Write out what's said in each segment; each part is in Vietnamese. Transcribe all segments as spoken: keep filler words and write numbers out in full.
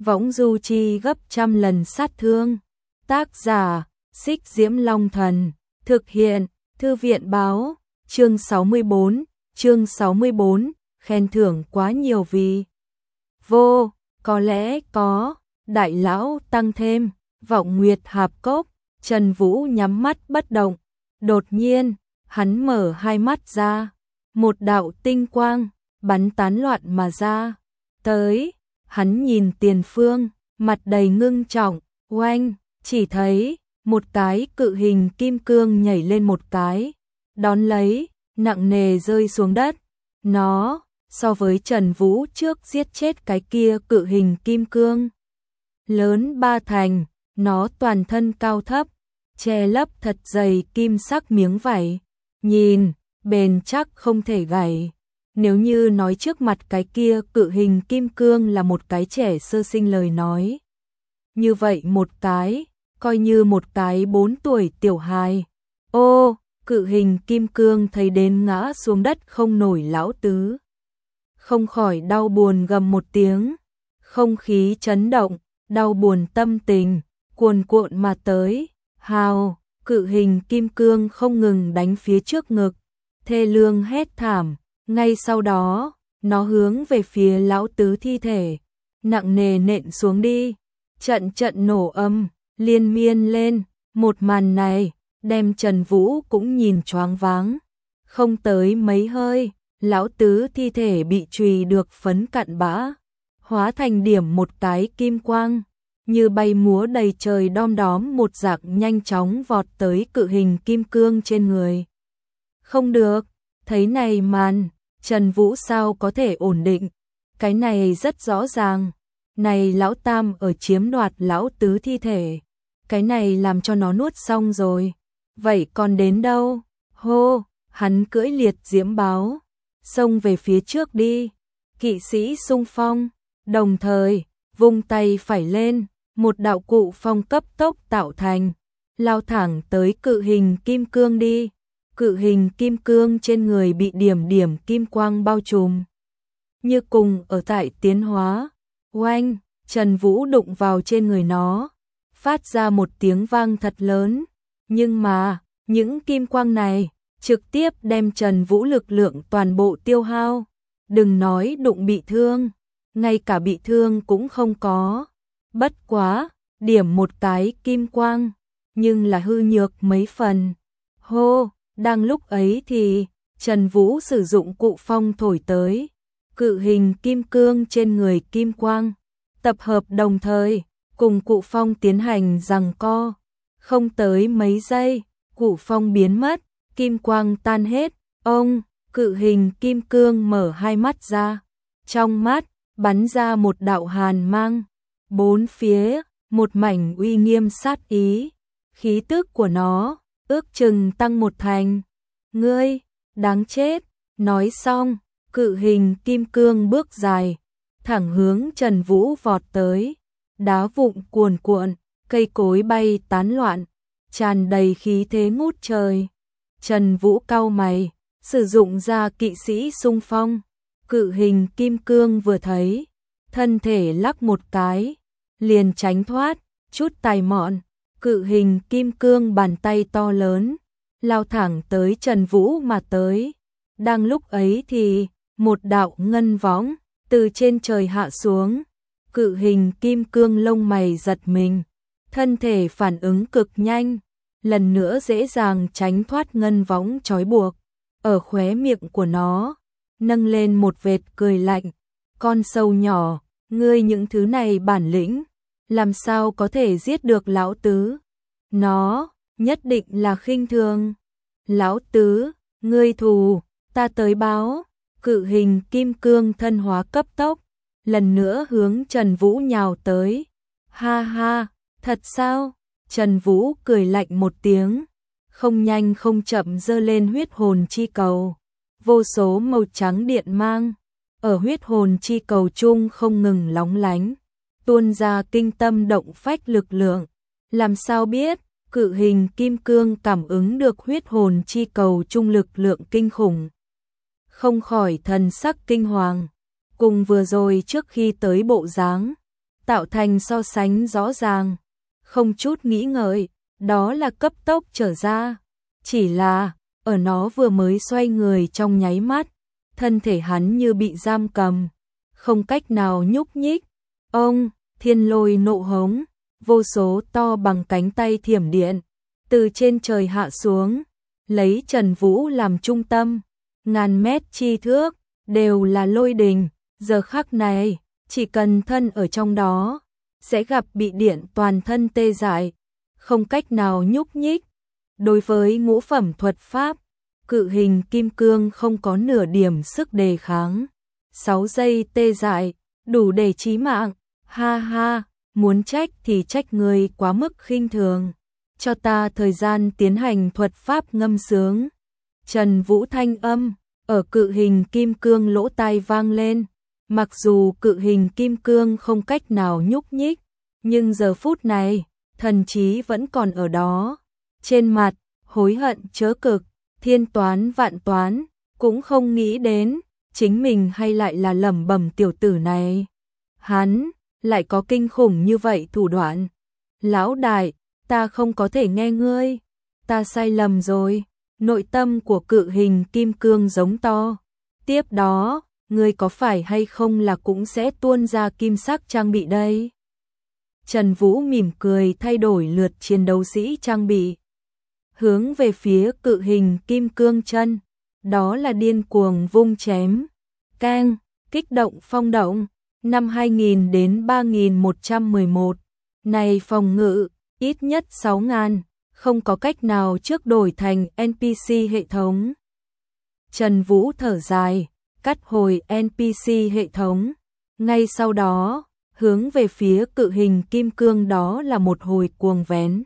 võng du chi gấp trăm lần sát thương. Tác giả, Xích Diễm Long Thần, thực hiện, Thư viện báo, chương sáu mươi bốn, chương sáu mươi bốn, khen thưởng quá nhiều vì vô, có lẽ có, đại lão tăng thêm, vọng nguyệt hạp cốc, Trần Vũ nhắm mắt bất động, đột nhiên, hắn mở hai mắt ra, một đạo tinh quang, bắn tán loạn mà ra, tới, hắn nhìn tiền phương, mặt đầy ngưng trọng, oanh, chỉ thấy, một cái cự hình kim cương nhảy lên một cái, đón lấy, nặng nề rơi xuống đất, nó, so với Trần Vũ trước giết chết cái kia cự hình kim cương, lớn ba thành, nó toàn thân cao thấp, che lấp thật dày kim sắc miếng vảy, nhìn, bền chắc không thể gãy. Nếu như nói trước mặt cái kia cự hình kim cương là một cái trẻ sơ sinh lời nói. Như vậy một cái, coi như một cái bốn tuổi tiểu hài. Ô, cự hình kim cương thấy đến ngã xuống đất không nổi lão tứ. Không khỏi đau buồn gầm một tiếng, không khí chấn động, đau buồn tâm tình, cuồn cuộn mà tới, hào, cự hình kim cương không ngừng đánh phía trước ngực, thê lương hét thảm, ngay sau đó, nó hướng về phía lão tứ thi thể, nặng nề nện xuống đi, trận trận nổ âm, liên miên lên, một màn này, đem Trần Vũ cũng nhìn choáng váng, không tới mấy hơi, lão tứ thi thể bị chùy được phấn cặn bã, hóa thành điểm một cái kim quang, như bay múa đầy trời đom đóm một dạng nhanh chóng vọt tới cự hình kim cương trên người. Không được, thấy này màn, Trần Vũ sao có thể ổn định, cái này rất rõ ràng, này lão tam ở chiếm đoạt lão tứ thi thể, cái này làm cho nó nuốt xong rồi, vậy còn đến đâu, hô, hắn cưỡi liệt diễm báo, xông về phía trước đi, kỵ sĩ xung phong, đồng thời, vung tay phải lên, một đạo cụ phong cấp tốc tạo thành, lao thẳng tới cự hình kim cương đi. Cự hình kim cương trên người bị điểm điểm kim quang bao trùm. Như cùng ở tại tiến hóa, oanh, Trần Vũ đụng vào trên người nó, phát ra một tiếng vang thật lớn. Nhưng mà, những kim quang này, trực tiếp đem Trần Vũ lực lượng toàn bộ tiêu hao. Đừng nói đụng bị thương, ngay cả bị thương cũng không có. Bất quá, điểm một cái kim quang, nhưng là hư nhược mấy phần. Hô! Đang lúc ấy thì, Trần Vũ sử dụng cụ phong thổi tới, cự hình kim cương trên người kim quang, tập hợp đồng thời, cùng cụ phong tiến hành giằng co, không tới mấy giây, cụ phong biến mất, kim quang tan hết, ông, cự hình kim cương mở hai mắt ra, trong mắt, bắn ra một đạo hàn mang, bốn phía, một mảnh uy nghiêm sát ý, khí tức của nó ước chừng tăng một thành. Ngươi, đáng chết, nói xong, cự hình kim cương bước dài, thẳng hướng Trần Vũ vọt tới, đá vụn cuồn cuộn, cây cối bay tán loạn, tràn đầy khí thế ngút trời. Trần Vũ cau mày, sử dụng ra kỵ sĩ xung phong, cự hình kim cương vừa thấy, thân thể lắc một cái, liền tránh thoát, chút tài mọn. Cự hình kim cương bàn tay to lớn, lao thẳng tới Trần Vũ mà tới. Đang lúc ấy thì, một đạo ngân võng, từ trên trời hạ xuống. Cự hình kim cương lông mày giật mình, thân thể phản ứng cực nhanh, lần nữa dễ dàng tránh thoát ngân võng trói buộc. Ở khóe miệng của nó, nâng lên một vệt cười lạnh. Con sâu nhỏ, ngươi những thứ này bản lĩnh, làm sao có thể giết được lão tứ? Nó, nhất định là khinh thường. Lão tứ, ngươi thù, ta tới báo. Cự hình kim cương thân hóa cấp tốc, lần nữa hướng Trần Vũ nhào tới. Ha ha, thật sao? Trần Vũ cười lạnh một tiếng, không nhanh không chậm giơ lên huyết hồn chi cầu. Vô số màu trắng điện mang, ở huyết hồn chi cầu chung không ngừng lóng lánh, tuôn ra kinh tâm động phách lực lượng. Làm sao biết, cự hình kim cương cảm ứng được huyết hồn chi cầu chung lực lượng kinh khủng. Không khỏi thần sắc kinh hoàng, cùng vừa rồi trước khi tới bộ dáng, tạo thành so sánh rõ ràng. Không chút nghĩ ngợi, đó là cấp tốc trở ra. Chỉ là, ở nó vừa mới xoay người trong nháy mắt, thân thể hắn như bị giam cầm, không cách nào nhúc nhích. Ông, thiên lôi nộ hống, vô số to bằng cánh tay thiểm điện, từ trên trời hạ xuống, lấy Trần Vũ làm trung tâm, ngàn mét chi thước, đều là lôi đình, giờ khắc này, chỉ cần thân ở trong đó, sẽ gặp bị điện toàn thân tê dại, không cách nào nhúc nhích. Đối với ngũ phẩm thuật pháp, cự hình kim cương không có nửa điểm sức đề kháng. sáu giây tê dại, đủ để chí mạng. Ha ha, muốn trách thì trách người quá mức khinh thường. Cho ta thời gian tiến hành thuật pháp ngâm sướng. Trần Vũ thanh âm, ở cự hình kim cương lỗ tai vang lên. Mặc dù cự hình kim cương không cách nào nhúc nhích, nhưng giờ phút này, thần trí vẫn còn ở đó. Trên mặt, hối hận chớ cực, thiên toán vạn toán, cũng không nghĩ đến, chính mình hay lại là lẩm bẩm tiểu tử này. Hắn, lại có kinh khủng như vậy thủ đoạn. Lão đại, ta không có thể nghe ngươi, ta sai lầm rồi. Nội tâm của cự hình kim cương giống to. Tiếp đó, ngươi có phải hay không là cũng sẽ tuôn ra kim sắc trang bị đây? Trần Vũ mỉm cười thay đổi lượt chiến đấu sĩ trang bị. Hướng về phía cự hình kim cương chân, đó là điên cuồng vung chém. Keng, kích động phong động, năm hai nghìn đến ba nghìn một trăm mười một. Này phòng ngự, ít nhất sáu nghìn, không có cách nào trước đổi thành en pê xê hệ thống. Trần Vũ thở dài, cắt hồi en pê xê hệ thống. Ngay sau đó, hướng về phía cự hình kim cương đó là một hồi cuồng vén.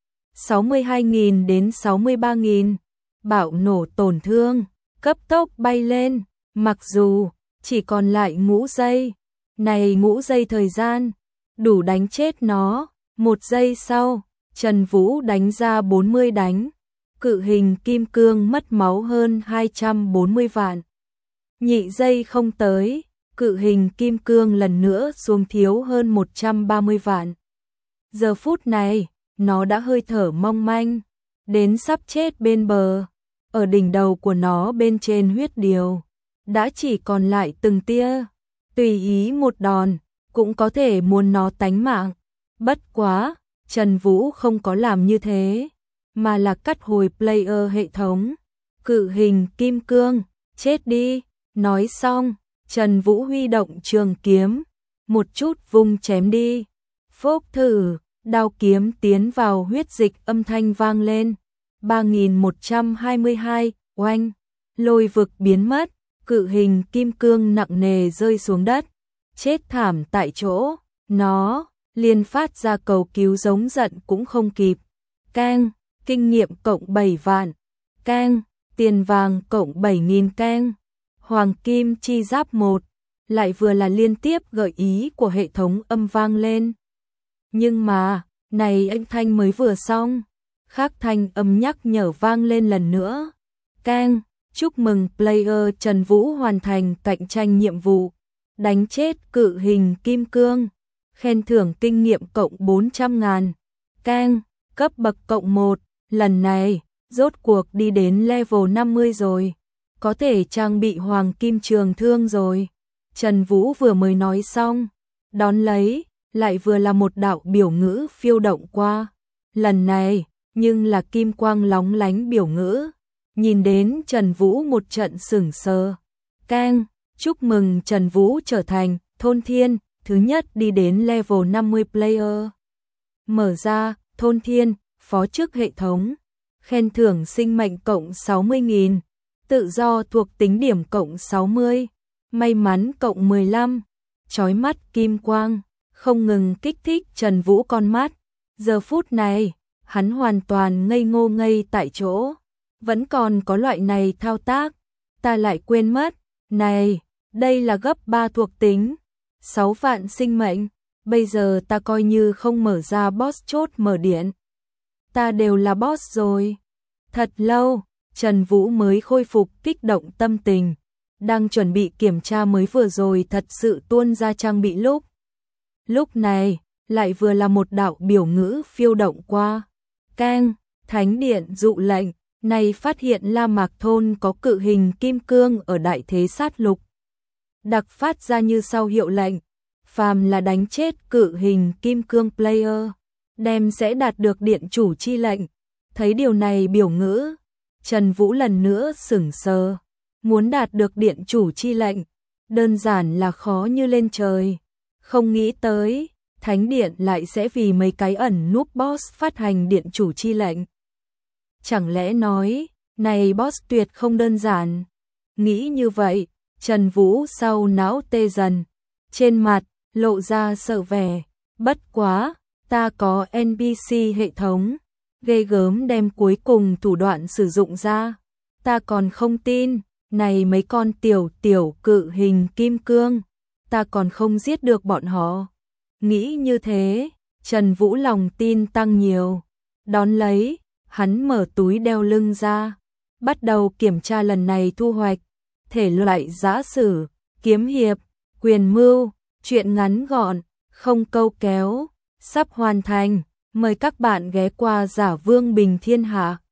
sáu mươi hai nghìn đến sáu mươi ba nghìn, bạo nổ tổn thương, cấp tốc bay lên, mặc dù chỉ còn lại ngũ giây. Này ngũ giây thời gian, đủ đánh chết nó. Một giây sau, Trần Vũ đánh ra bốn mươi đánh. Cự hình kim cương mất máu hơn hai trăm bốn mươi vạn. Nhị giây không tới, cự hình kim cương lần nữa xuống thiếu hơn một trăm ba mươi vạn. Giờ phút này, nó đã hơi thở mong manh, đến sắp chết bên bờ. Ở đỉnh đầu của nó bên trên huyết điều, đã chỉ còn lại từng tia. Tùy ý một đòn, cũng có thể muốn nó tánh mạng. Bất quá, Trần Vũ không có làm như thế, mà là cắt hồi player hệ thống. Cự hình kim cương, chết đi. Nói xong, Trần Vũ huy động trường kiếm, một chút vung chém đi. Phốc thử, đao kiếm tiến vào huyết dịch, âm thanh vang lên. ba nghìn một trăm hai mươi hai, oanh, lôi vực biến mất, cự hình kim cương nặng nề rơi xuống đất, chết thảm tại chỗ. Nó liền phát ra cầu cứu giống giận cũng không kịp. Keng, kinh nghiệm cộng bảy vạn. Keng, tiền vàng cộng bảy nghìn. Keng, hoàng kim chi giáp một. Lại vừa là liên tiếp gợi ý của hệ thống âm vang lên. Nhưng mà, này anh thanh mới vừa xong, khác thanh âm nhắc nhở vang lên lần nữa. Keng, chúc mừng player Trần Vũ hoàn thành cạnh tranh nhiệm vụ, đánh chết cự hình kim cương, khen thưởng kinh nghiệm cộng bốn trăm ngàn. Keng, cấp bậc cộng một, lần này, rốt cuộc đi đến level năm mươi rồi, có thể trang bị hoàng kim trường thương rồi. Trần Vũ vừa mới nói xong, đón lấy, lại vừa là một đạo biểu ngữ phiêu động qua. Lần này, nhưng là kim quang lóng lánh biểu ngữ. Nhìn đến Trần Vũ một trận sửng sờ. Keng, chúc mừng Trần Vũ trở thành thôn thiên, thứ nhất đi đến level năm mươi player. Mở ra, thôn thiên, phó chức hệ thống. Khen thưởng sinh mệnh cộng sáu mươi nghìn. Tự do thuộc tính điểm cộng sáu mươi. May mắn cộng mười lăm. Chói mắt kim quang, không ngừng kích thích Trần Vũ con mắt. Giờ phút này, hắn hoàn toàn ngây ngô ngây tại chỗ. Vẫn còn có loại này thao tác, ta lại quên mất. Này, đây là gấp ba thuộc tính, sáu vạn sinh mệnh, bây giờ ta coi như không mở ra boss chốt mở điện. Ta đều là boss rồi. Thật lâu, Trần Vũ mới khôi phục kích động tâm tình, đang chuẩn bị kiểm tra mới vừa rồi thật sự tuôn ra trang bị lúc. Lúc này, lại vừa là một đạo biểu ngữ phiêu động qua. Keng, thánh điện dụ lệnh, này phát hiện La Mạc Thôn có cự hình kim cương ở đại thế sát lục. Đặc phát ra như sau hiệu lệnh, phàm là đánh chết cự hình kim cương player, đem sẽ đạt được điện chủ chi lệnh. Thấy điều này biểu ngữ, Trần Vũ lần nữa sửng sờ, muốn đạt được điện chủ chi lệnh, đơn giản là khó như lên trời. Không nghĩ tới, thánh điện lại sẽ vì mấy cái ẩn núp boss phát hành điện chủ chi lệnh. Chẳng lẽ nói, này boss tuyệt không đơn giản. Nghĩ như vậy, Trần Vũ sau não tê dần, trên mặt lộ ra sợ vẻ, bất quá, ta có en pê xê hệ thống, ghê gớm đem cuối cùng thủ đoạn sử dụng ra, ta còn không tin, này mấy con tiểu tiểu cự hình kim cương, ta còn không giết được bọn họ. Nghĩ như thế, Trần Vũ lòng tin tăng nhiều, đón lấy, hắn mở túi đeo lưng ra, bắt đầu kiểm tra lần này thu hoạch, thể loại giã sử, kiếm hiệp, quyền mưu, truyện ngắn gọn, không câu kéo, sắp hoàn thành, mời các bạn ghé qua Giả Vương Bình Thiên Hạ.